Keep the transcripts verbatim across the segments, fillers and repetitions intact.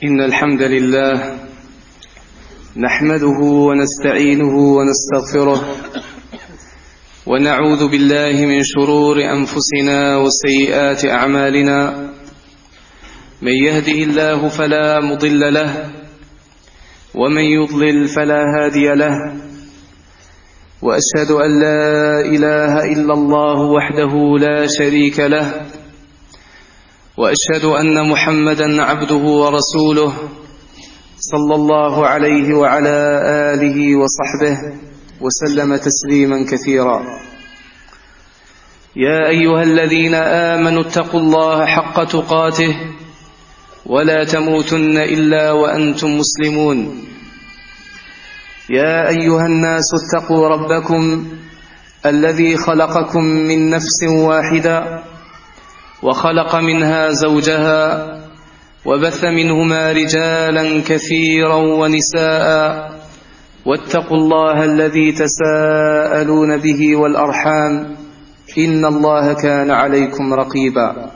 إن الحمد لله نحمده ونستعينه ونستغفره ونعوذ بالله من شرور أنفسنا وسيئات أعمالنا. من يهده الله فلا مضل له ومن يضلل فلا هادي له، وأشهد أن لا إله إلا الله وحده لا شريك له، وأشهد أن محمدا عبده ورسوله صلى الله عليه وعلى آله وصحبه وسلم تسليما كثيرا. يا أيها الذين آمنوا اتقوا الله حق تقاته ولا تموتن إلا وأنتم مسلمون. يا أيها الناس اتقوا ربكم الذي خلقكم من نفس واحدة وخلق منها زوجها وبث منهما رجالا كثيرا ونساء، واتقوا الله الذي تساءلون به والأرحام إن الله كان عليكم رقيبا.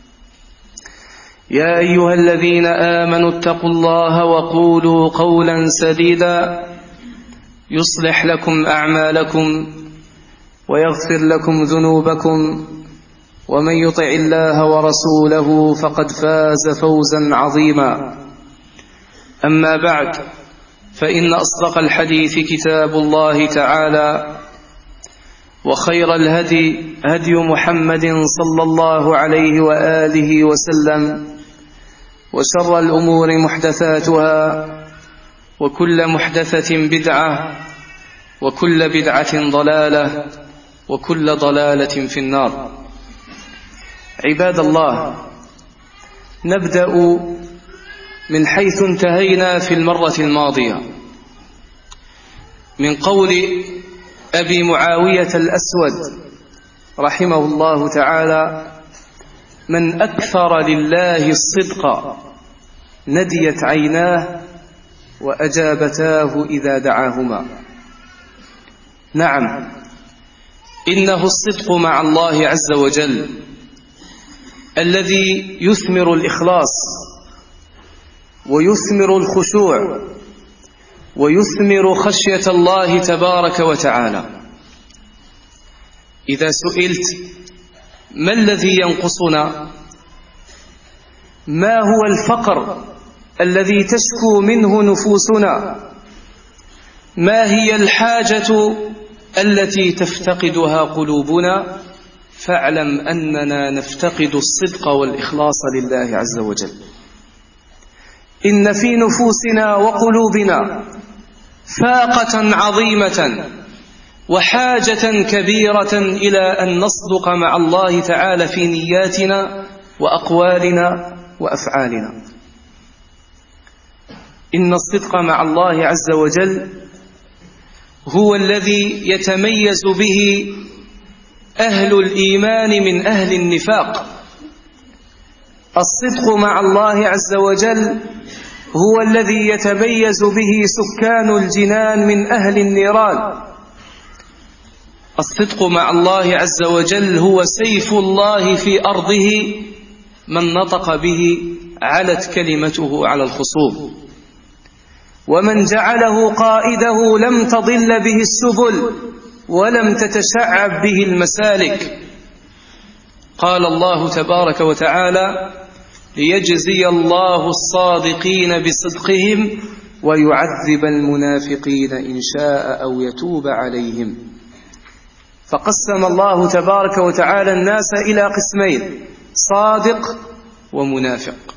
يا أيها الذين آمنوا اتقوا الله وقولوا قولا سديدا يصلح لكم أعمالكم ويغفر لكم ذنوبكم، ومن يطع الله ورسوله فقد فاز فوزا عظيما. أما بعد، فإن أصدق الحديث كتاب الله تعالى، وخير الهدي هدي محمد صلى الله عليه وآله وسلم، وشر الأمور محدثاتها، وكل محدثة بدعة، وكل بدعة ضلالة، وكل ضلالة في النار. عباد الله، نبدأ من حيث انتهينا في المرة الماضية، من قول أبي معاوية الأسود رحمه الله تعالى: من أكثر لله الصدق نديت عيناه وأجابتاه إذا دعاهما. نعم، إنه الصدق مع الله عز وجل الذي يثمر الإخلاص ويثمر الخشوع ويثمر خشية الله تبارك وتعالى. إذا سئلت ما الذي ينقصنا، ما هو الفقر الذي تشكو منه نفوسنا، ما هي الحاجة التي تفتقدها قلوبنا، فاعلم أننا نفتقد الصدق والإخلاص لله عز وجل. إن في نفوسنا وقلوبنا فاقة عظيمة وحاجة كبيرة إلى أن نصدق مع الله تعالى في نياتنا وأقوالنا وأفعالنا. إن الصدق مع الله عز وجل هو الذي يتميز به أهل الإيمان من أهل النفاق. الصدق مع الله عز وجل هو الذي يتميز به سكان الجنان من أهل النيران. الصدق مع الله عز وجل هو سيف الله في أرضه، من نطق به علت كلمته على الخصوم، ومن جعله قائده لم تضل به السبل ولم تتشعب به المسالك. قال الله تبارك وتعالى: ليجزي الله الصادقين بصدقهم ويعذب المنافقين إن شاء أو يتوب عليهم. فقسم الله تبارك وتعالى الناس إلى قسمين: صادق ومنافق.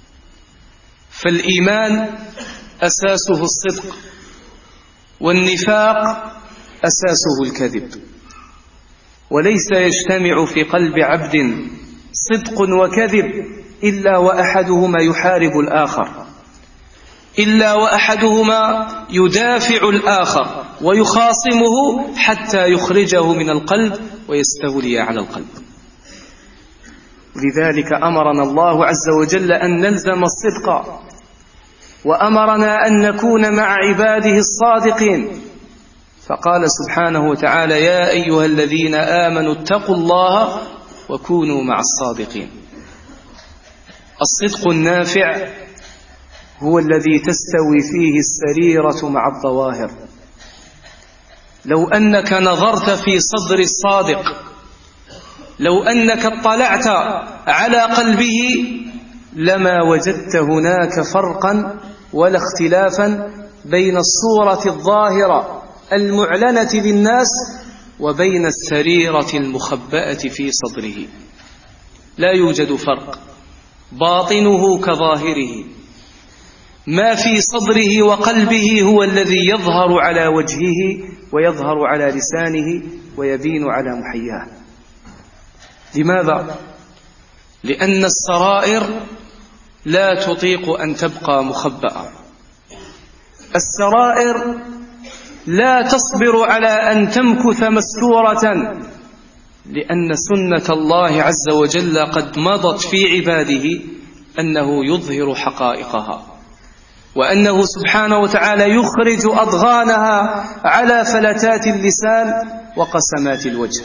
فالإيمان أساسه الصدق، والنفاق أساسه الكذب. وليس يجتمع في قلب عبد صدق وكذب إلا وأحدهما يحارب الآخر، إلا وأحدهما يدافع الآخر ويخاصمه حتى يخرجه من القلب ويستولي على القلب. لذلك أمرنا الله عز وجل أن نلزم الصدق، وأمرنا أن نكون مع عباده الصادقين. فقال سبحانه وتعالى: يا أيها الذين آمنوا اتقوا الله وكونوا مع الصادقين. الصدق النافع هو الذي تستوي فيه السريرة مع الظواهر. لو أنك نظرت في صدر الصادق، لو أنك اطلعت على قلبه، لما وجدت هناك فرقا ولا اختلافا بين الصورة الظاهرة المعلنة للناس وبين السريرة المخبأة في صدره. لا يوجد فرق، باطنه كظاهره، ما في صدره وقلبه هو الذي يظهر على وجهه ويظهر على لسانه ويبين على محياه. لماذا؟ لأن السرائر لا تطيق أن تبقى مخبأة. السرائر لا تصبر على أن تمكث مستورة، لأن سنة الله عز وجل قد مضت في عباده أنه يظهر حقائقها، وأنه سبحانه وتعالى يخرج أضغانها على فلتات اللسان وقسمات الوجه.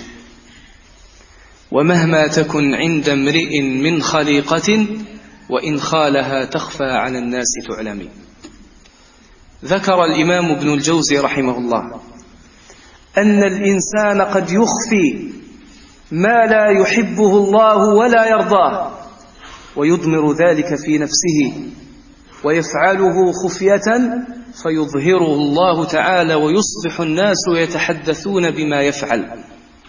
ومهما تكن عند امرئ من خليقة وإن خالها تخفى على الناس تعلمي. ذكر الإمام ابن الجوزي رحمه الله أن الإنسان قد يخفي ما لا يحبه الله ولا يرضاه ويضمر ذلك في نفسه، ويفعله خفية فيظهره الله تعالى ويصبح الناس يتحدثون بما يفعل.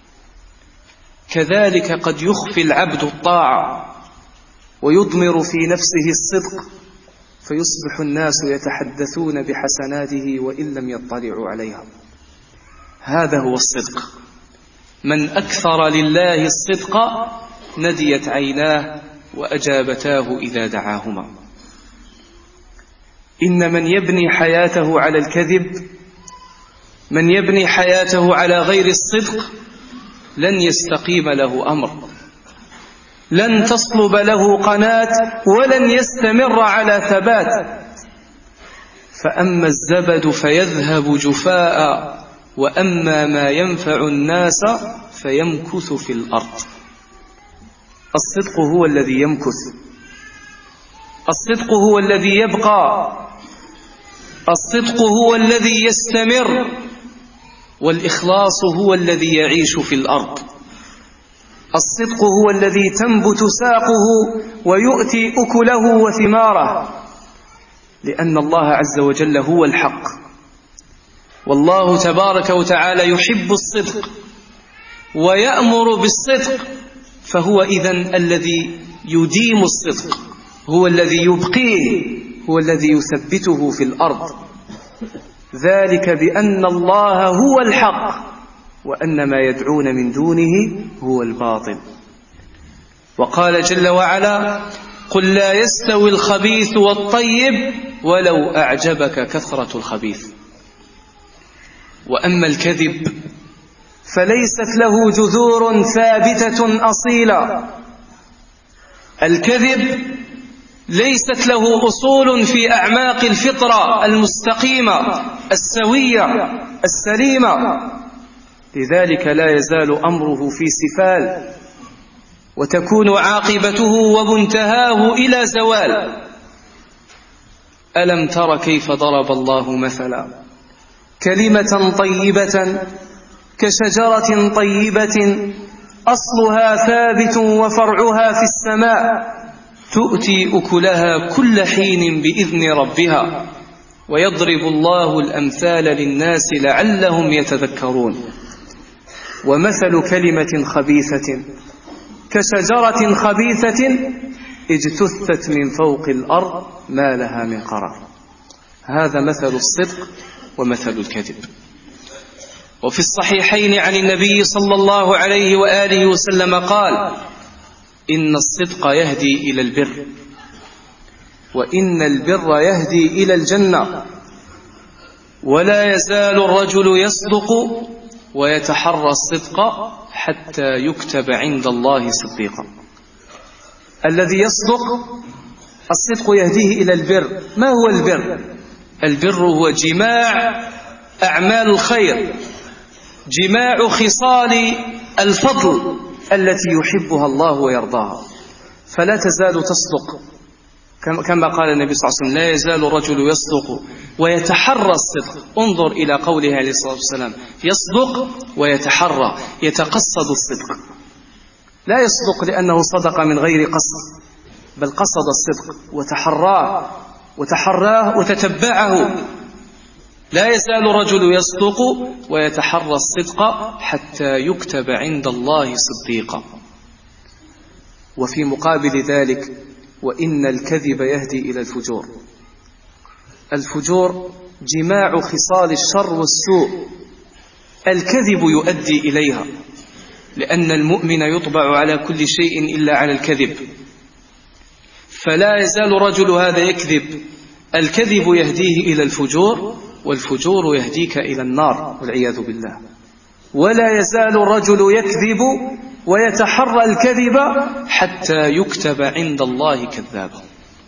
كذلك قد يخفي العبد الطاعة ويضمر في نفسه الصدق فيصبح الناس يتحدثون بحسناته وإن لم يطلعوا عليها. هذا هو الصدق. من أكثر لله الصدق نديت عيناه وأجابتاه إذا دعاهما. إن من يبني حياته على الكذب، من يبني حياته على غير الصدق، لن يستقيم له أمر، لن تصلب له قناة، ولن يستمر على ثبات. فأما الزبد فيذهب جفاء، وأما ما ينفع الناس فيمكث في الأرض. الصدق هو الذي يمكث، الصدق هو الذي يبقى، الصدق هو الذي يستمر، والإخلاص هو الذي يعيش في الأرض. الصدق هو الذي تنبت ساقه ويؤتي أكله وثماره، لأن الله عز وجل هو الحق، والله تبارك وتعالى يحب الصدق ويأمر بالصدق، فهو إذن الذي يديم الصدق، هو الذي يبقيه، هو الذي يثبته في الأرض. ذلك بأن الله هو الحق وأن ما يدعون من دونه هو الباطل. وقال جل وعلا: قل لا يستوي الخبيث والطيب ولو أعجبك كثرة الخبيث. وأما الكذب فليست له جذور ثابتة أصيلة. الكذب ليست له أصول في أعماق الفطرة المستقيمة السوية السليمة، لذلك لا يزال أمره في سفال، وتكون عاقبته ومنتهاه إلى زوال. ألم تر كيف ضرب الله مثلا كلمة طيبة كشجرة طيبة أصلها ثابت وفرعها في السماء تؤتي أكلها كل حين بإذن ربها ويضرب الله الأمثال للناس لعلهم يتذكرون. ومثل كلمة خبيثة كشجرة خبيثة اجتثت من فوق الأرض ما لها من قرار. هذا مثل الصدق ومثل الكذب. وفي الصحيحين عن النبي صلى الله عليه وآله وسلم قال: إن الصدق يهدي إلى البر، وإن البر يهدي إلى الجنة، ولا يزال الرجل يصدق ويتحرى الصدق حتى يكتب عند الله صديقا. الذي يصدق الصدق يهديه إلى البر. ما هو البر؟ البر هو جماع أعمال الخير، جماع خصال الفضل التي يحبها الله ويرضاها. فلا تزال تصدق، كما قال النبي صلى الله عليه وسلم: لا يزال الرجل يصدق ويتحرى الصدق. انظر إلى قوله عليه الصلاة والسلام: يصدق ويتحرى، يتقصد الصدق. لا يصدق لأنه صدق من غير قصد، بل قصد الصدق وتحراه وتحراه وتتبعه. لا يزال الرجل يصدق ويتحرى الصدق حتى يكتب عند الله صديقا. وفي مقابل ذلك: وإن الكذب يهدي إلى الفجور. الفجور جماع خصال الشر والسوء، الكذب يؤدي إليها، لأن المؤمن يطبع على كل شيء إلا على الكذب. فلا يزال الرجل هذا يكذب، الكذب يهديه إلى الفجور، والفجور يهديك إلى النار والعياذ بالله. ولا يزال الرجل يكذب ويتحرى الكذب حتى يكتب عند الله كذابا.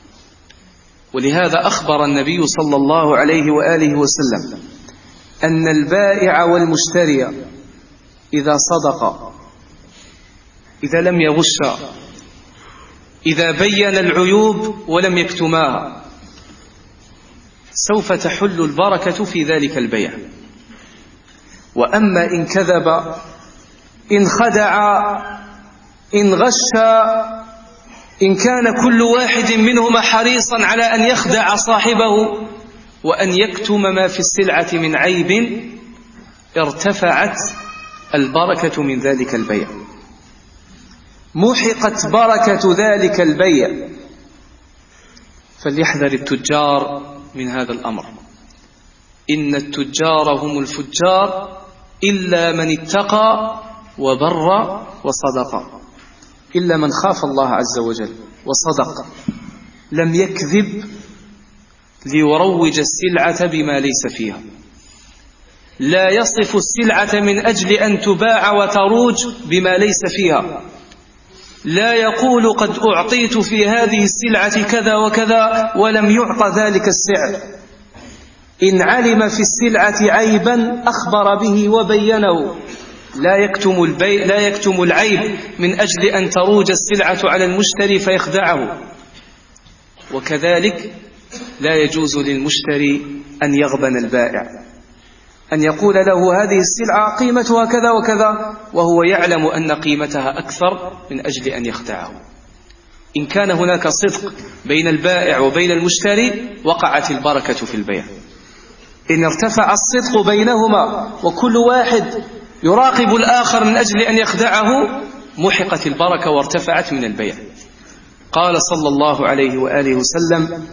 ولهذا أخبر النبي صلى الله عليه وآله وسلم أن البائع والمشتري إذا صدق، إذا لم يغش، إذا بين العيوب ولم يكتماها، سوف تحل البركة في ذلك البيع. وأما إن كذب، إن خدع، إن غش، إن كان كل واحد منهما حريصا على أن يخدع صاحبه وأن يكتم ما في السلعة من عيب، ارتفعت البركة من ذلك البيع، محقت بركة ذلك البيع. فليحذر التجار من هذا الأمر. إن التجار هم الفجار إلا من اتقى وبر وصدق، إلا من خاف الله عز وجل وصدق، لم يكذب ليروج السلعة بما ليس فيها، لا يصف السلعة من أجل أن تباع وتروج بما ليس فيها، لا يقول قد أعطيت في هذه السلعة كذا وكذا ولم يعط ذلك السعر. إن علم في السلعة عيبا أخبر به وبينه، لا يكتم البيع، لا يكتم العيب من أجل أن تروج السلعة على المشتري فيخدعه. وكذلك لا يجوز للمشتري أن يغبن البائع، أن يقول له هذه السلعة قيمتها كذا وكذا وهو يعلم أن قيمتها أكثر من أجل أن يخدعه. إن كان هناك صدق بين البائع وبين المشتري وقعت البركة في البيع. إن ارتفع الصدق بينهما وكل واحد يراقب الآخر من أجل أن يخدعه، محقت البركة وارتفعت من البيع. قال صلى الله عليه وآله وسلم: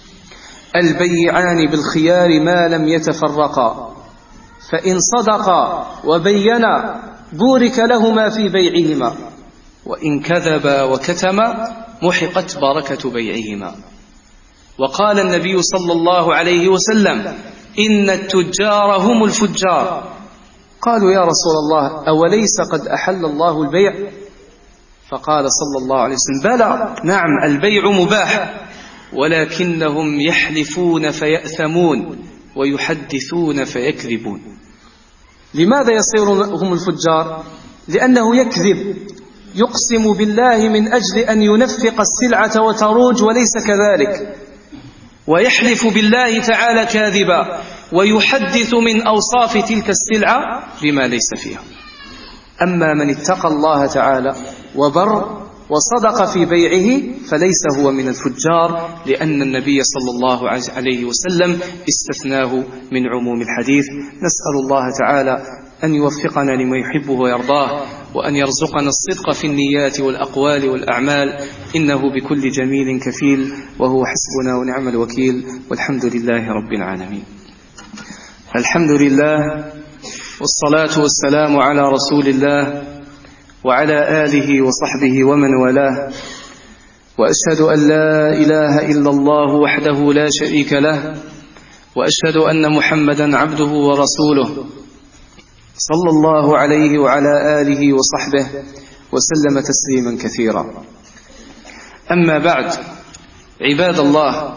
البيعان بالخيار ما لم يتفرقا، فإن صدقا وبينا بورك لهما في بيعهما، وإن كذبا وكتما محقت بركة بيعهما. وقال النبي صلى الله عليه وسلم: إن التجار هم الفجار. قالوا: يا رسول الله، أوليس قد أحل الله البيع؟ فقال صلى الله عليه وسلم: بلى، نعم، البيع مباح، ولكنهم يحلفون فيأثمون ويحدثون فيكذبون. لماذا يصيرون هم الفجار؟ لأنه يكذب، يقسم بالله من أجل أن ينفق السلعة وتروج وليس كذلك، ويحلف بالله تعالى كاذبا، ويحدث من أوصاف تلك السلعة بما ليس فيها. أما من اتقى الله تعالى وبر وصدق في بيعه فليس هو من الفجار، لأن النبي صلى الله عليه وسلم استثناه من عموم الحديث. نسأل الله تعالى أن يوفقنا لما يحبه ويرضاه، وأن يرزقنا الصدق في النيات والأقوال والأعمال، إنه بكل جميل كفيل، وهو حسبنا ونعم الوكيل، والحمد لله رب العالمين. الحمد لله، والصلاة والسلام على رسول الله وعلى آله وصحبه ومن والاه، وأشهد أن لا إله إلا الله وحده لا شريك له، وأشهد أن محمدا عبده ورسوله صلى الله عليه وعلى آله وصحبه وسلم تسليما كثيرا. أما بعد، عباد الله،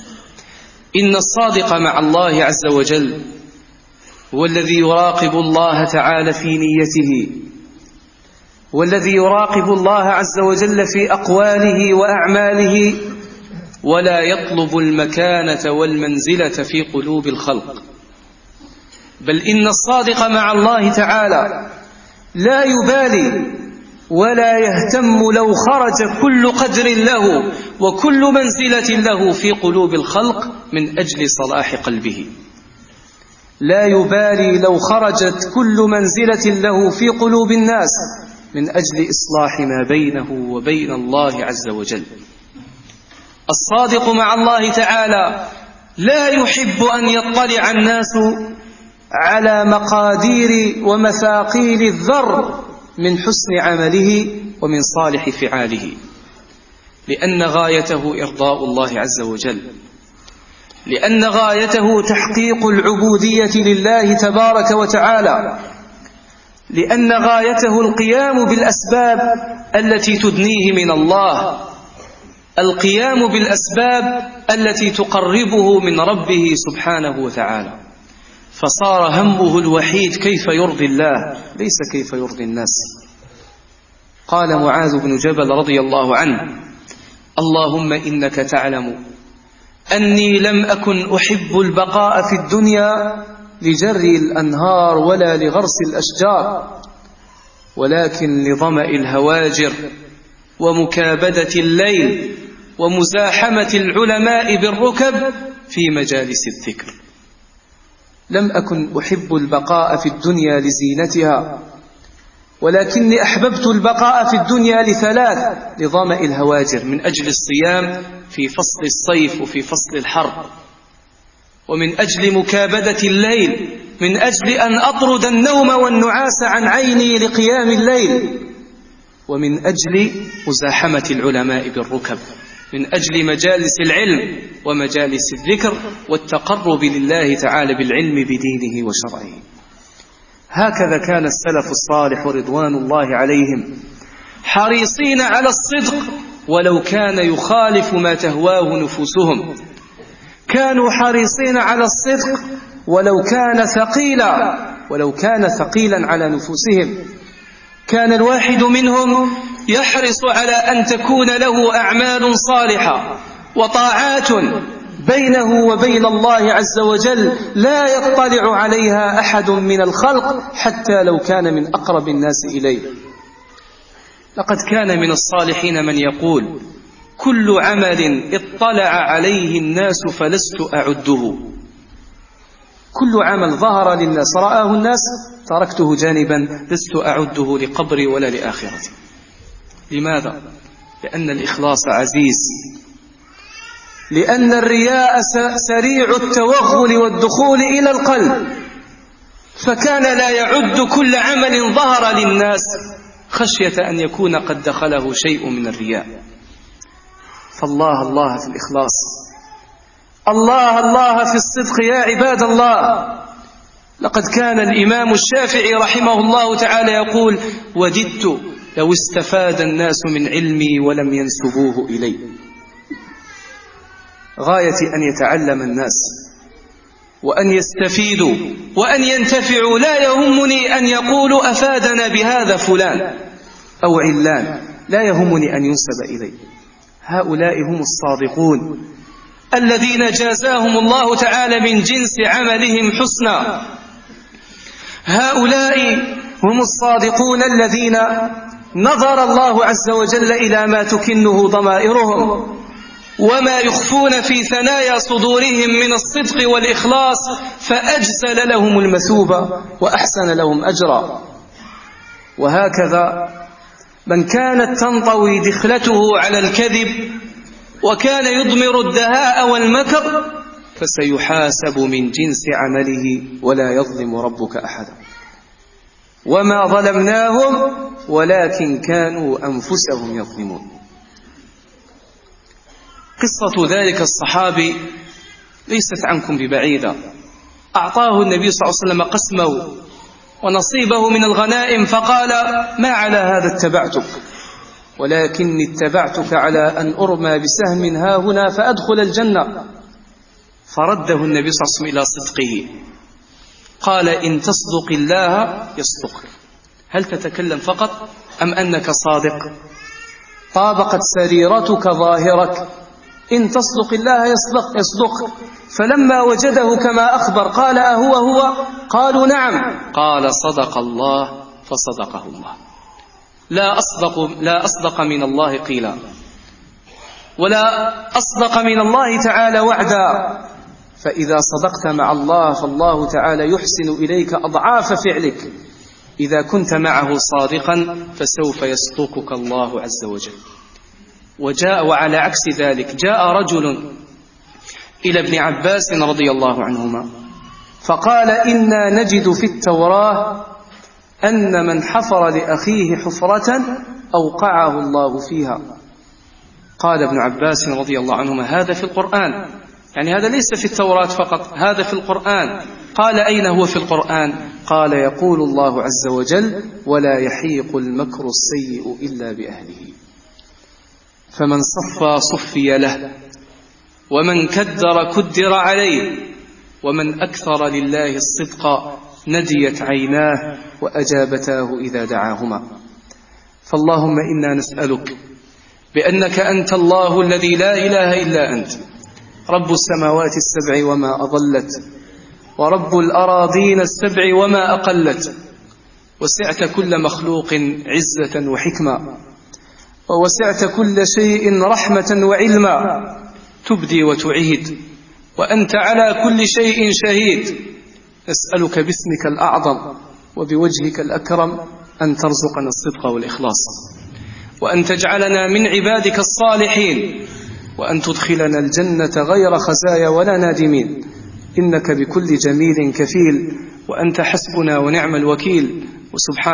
إن الصادق مع الله عز وجل هو الذي يراقب الله تعالى في نيته، والذي يراقب الله عز وجل في أقواله وأعماله، ولا يطلب المكانة والمنزلة في قلوب الخلق، بل إن الصادق مع الله تعالى لا يبالي ولا يهتم لو خرج كل قدر له وكل منزلة له في قلوب الخلق من أجل صلاح قلبه. لا يبالي لو خرجت كل منزلة له في قلوب الناس من أجل إصلاح ما بينه وبين الله عز وجل. الصادق مع الله تعالى لا يحب أن يطلع الناس على مقادير ومثاقيل الذر من حسن عمله ومن صالح فعاله، لأن غايته إرضاء الله عز وجل، لأن غايته تحقيق العبودية لله تبارك وتعالى، لأن غايته القيام بالأسباب التي تدنيه من الله، القيام بالأسباب التي تقربه من ربه سبحانه وتعالى. فصار همه الوحيد كيف يرضي الله ليس كيف يرضي الناس. قال معاذ بن جبل رضي الله عنه: اللهم إنك تعلم أني لم أكن أحب البقاء في الدنيا لجري الأنهار ولا لغرس الأشجار، ولكن لظمأ الهواجر ومكابدة الليل ومزاحمة العلماء بالركب في مجالس الذكر. لم أكن أحب البقاء في الدنيا لزينتها، ولكني أحببت البقاء في الدنيا لثلاث: لظمأ الهواجر من أجل الصيام في فصل الصيف وفي فصل الحر، ومن أجل مكابدة الليل من أجل أن أطرد النوم والنعاس عن عيني لقيام الليل، ومن أجل مزاحمة العلماء بالركب من أجل مجالس العلم ومجالس الذكر والتقرب لله تعالى بالعلم بدينه وشرعه. هكذا كان السلف الصالح رضوان الله عليهم حريصين على الصدق ولو كان يخالف ما تهواه نفوسهم، كانوا حريصين على الصدق ولو كان ثقيلا ولو كان ثقيلا على نفوسهم. كان الواحد منهم يحرص على أن تكون له أعمال صالحة وطاعات بينه وبين الله عز وجل لا يطلع عليها أحد من الخلق حتى لو كان من أقرب الناس إليه. لقد كان من الصالحين من يقول: كل عمل اطلع عليه الناس فلست أعده. كل عمل ظهر للناس رآه الناس تركته جانبا، لست أعده لقبري ولا لآخرتي. لماذا؟ لأن الإخلاص عزيز، لأن الرياء سريع التوغل والدخول إلى القلب، فكان لا يعد كل عمل ظهر للناس خشية أن يكون قد دخله شيء من الرياء. فالله الله في الإخلاص، الله الله في الصدق يا عباد الله. لقد كان الإمام الشافعي رحمه الله تعالى يقول: وددت لو استفاد الناس من علمي ولم ينسبوه إلي. غاية أن يتعلم الناس وأن يستفيدوا وأن ينتفعوا، لا يهمني أن يقولوا أفادنا بهذا فلان أو علان، لا يهمني أن ينسب إلي. هؤلاء هم الصادقون الذين جازاهم الله تعالى من جنس عملهم حسنا. هؤلاء هم الصادقون الذين نظر الله عز وجل إلى ما تكنه ضمائرهم وما يخفون في ثنايا صدورهم من الصدق والإخلاص، فأجزل لهم المثوبة وأحسن لهم أجرا. وهكذا من كانت تنطوي دخلته على الكذب وكان يضمر الدهاء والمكر فسيحاسب من جنس عمله ولا يظلم ربك أحدا. وما ظلمناهم ولكن كانوا أنفسهم يظلمون. قصة ذلك الصحابي ليست عنكم ببعيدة. أعطاه النبي صلى الله عليه وسلم قسمه ونصيبه من الغنائم، فقال: ما على هذا اتبعتك، ولكني اتبعتك على أن أرمى بسهم ها هنا فأدخل الجنة. فرده النبي صلى الله عليه وسلم إلى صدقه، قال: إن تصدق الله يصدقك. هل تتكلم فقط أم أنك صادق؟ طابقت سريرتك ظاهرك، إن تصدق الله يصدق, يصدق. فلما وجده كما أخبر قال أهو هو؟ قالوا نعم. قال صدق الله فصدقه الله. لا أصدق, لا أصدق من الله قيلا، ولا أصدق من الله تعالى وعدا. فإذا صدقت مع الله فالله تعالى يحسن إليك أضعاف فعلك. إذا كنت معه صادقا فسوف يصدقك الله عز وجل. وجاء وعلى عكس ذلك جاء رجل إلى ابن عباس رضي الله عنهما فقال إنا نجد في التوراة أن من حفر لأخيه حفرة أوقعه الله فيها. قال ابن عباس رضي الله عنهما هذا في القرآن، يعني هذا ليس في التوراة فقط، هذا في القرآن. قال أين هو في القرآن؟ قال يقول الله عز وجل ولا يحيق المكر السيء إلا بأهله. فمن صفى صفي له، ومن كدر كدر عليه، ومن أكثر لله الصدق نديت عيناه وأجابتاه إذا دعاهما. فاللهم إنا نسألك بأنك أنت الله الذي لا إله إلا أنت، رب السماوات السبع وما أضلت، ورب الأراضين السبع وما أقلت، وسعت كل مخلوق عزة وحكمة، ووسعت كل شيء رحمة وعلما، تبدي وتعيد، وأنت على كل شيء شهيد. نسألك باسمك الأعظم وبوجهك الأكرم أن ترزقنا الصدق والإخلاص، وأن تجعلنا من عبادك الصالحين، وأن تدخلنا الجنة غير خزايا ولا نادمين، إنك بكل جميل كفيل، وأنت حسبنا ونعم الوكيل. وسبحان